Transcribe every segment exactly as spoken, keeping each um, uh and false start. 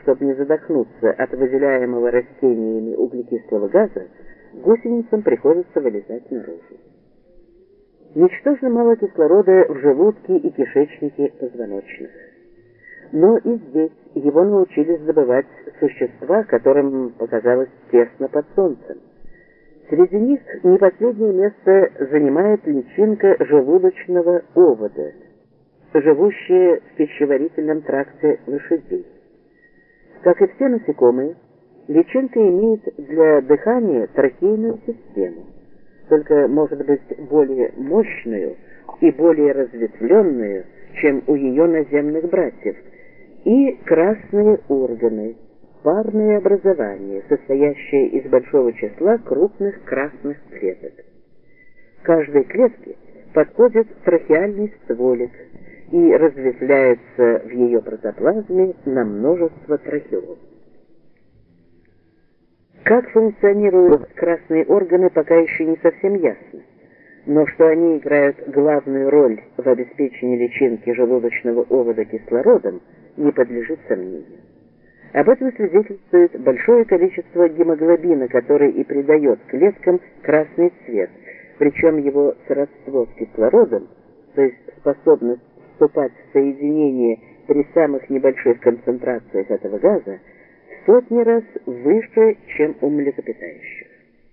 чтобы не задохнуться от выделяемого растениями углекислого газа, гусеницам приходится вылезать наружу. Ничтожно мало кислорода в желудке и кишечнике позвоночных. Но и здесь его научились добывать существа, которым показалось тесно под солнцем. Среди них не последнее место занимает личинка желудочного овода, живущая в пищеварительном тракте лошадей. Как и все насекомые, личинка имеет для дыхания трахейную систему, только может быть более мощную и более разветвленную, чем у ее наземных братьев, и красные органы, парные образования, состоящие из большого числа крупных красных клеток. Каждой клетке подходит трахеальный стволик и разветвляется в ее протоплазме на множество трахеол. Как функционируют красные органы, пока еще не совсем ясно, но что они играют главную роль в обеспечении личинки желудочного овода кислородом, не подлежит сомнению. Об этом свидетельствует большое количество гемоглобина, который и придает клеткам красный цвет, причем его сродство с кислородом, то есть способность вступать в соединение при самых небольших концентрациях этого газа, в сотни раз выше, чем у млекопитающих.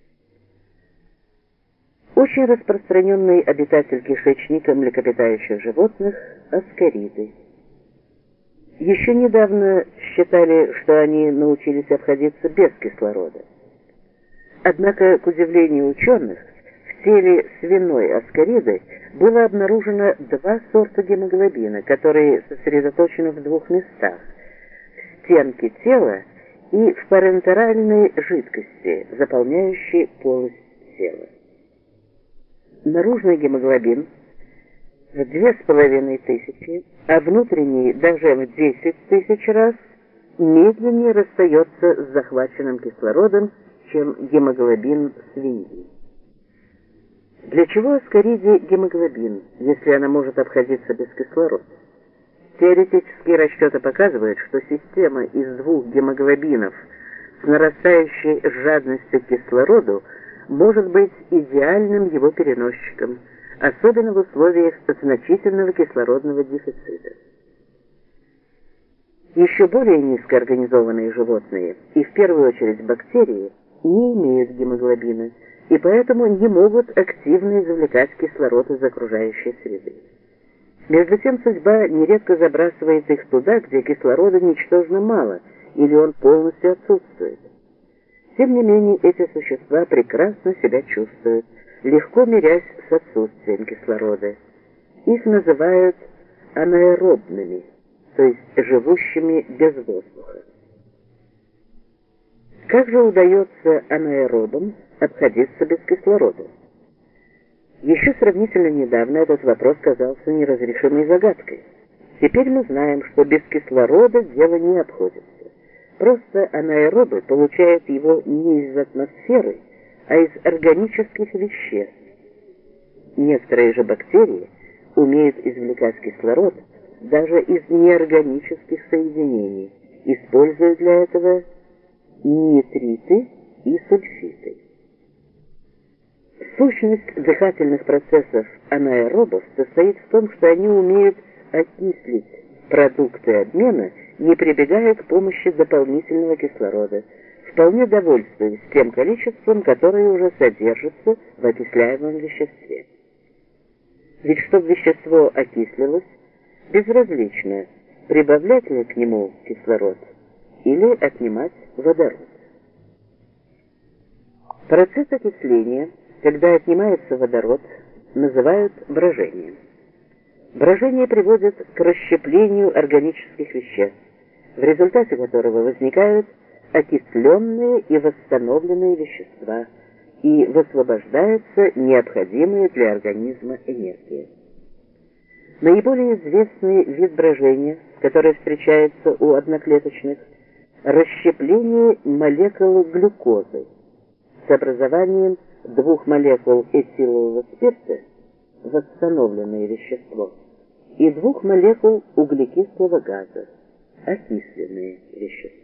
Очень распространенный обитатель кишечника млекопитающих животных – аскариды. Еще недавно считали, что они научились обходиться без кислорода. Однако, к удивлению ученых, в теле свиной аскариды было обнаружено два сорта гемоглобина, которые сосредоточены в двух местах – в стенке тела и в парентеральной жидкости, заполняющей полость тела. Наружный гемоглобин в две с половиной тысячи, а внутренний даже в десять тысяч раз медленнее расстается с захваченным кислородом, чем гемоглобин свиньи. Для чего аскариде гемоглобин, если она может обходиться без кислорода? Теоретические расчеты показывают, что система из двух гемоглобинов с нарастающей жадностью к кислороду может быть идеальным его переносчиком, особенно в условиях значительного кислородного дефицита. Еще более низкоорганизованные животные, и в первую очередь бактерии, не имеют гемоглобина, и поэтому не могут активно извлекать кислород из окружающей среды. Между тем судьба нередко забрасывает их туда, где кислорода ничтожно мало, или он полностью отсутствует. Тем не менее, эти существа прекрасно себя чувствуют, легко мирясь с отсутствием кислорода. Их называют анаэробными, то есть живущими без воздуха. Как же удается анаэробам обходиться без кислорода? Еще сравнительно недавно этот вопрос казался неразрешимой загадкой. Теперь мы знаем, что без кислорода дело не обходится. Просто анаэробы получают его не из атмосферы, а из органических веществ. Некоторые же бактерии умеют извлекать кислород даже из неорганических соединений, используя для этого нитриты и сульфиты. Сущность дыхательных процессов анаэробов состоит в том, что они умеют окислить продукты обмена, не прибегая к помощи дополнительного кислорода, вполне довольствуясь тем количеством, которое уже содержится в окисляемом веществе. Ведь чтобы вещество окислилось, безразлично, прибавлять ли к нему кислород или отнимать водород. Процесс окисления, когда отнимается водород, называют брожением. Брожение приводит к расщеплению органических веществ, в результате которого возникают окисленные и восстановленные вещества, и высвобождается необходимая для организма энергия. Наиболее известный вид брожения, который встречается у одноклеточных, расщепление молекулы глюкозы с образованием двух молекул этилового спирта, восстановленное вещество, и двух молекул углекислого газа, окисленное вещество.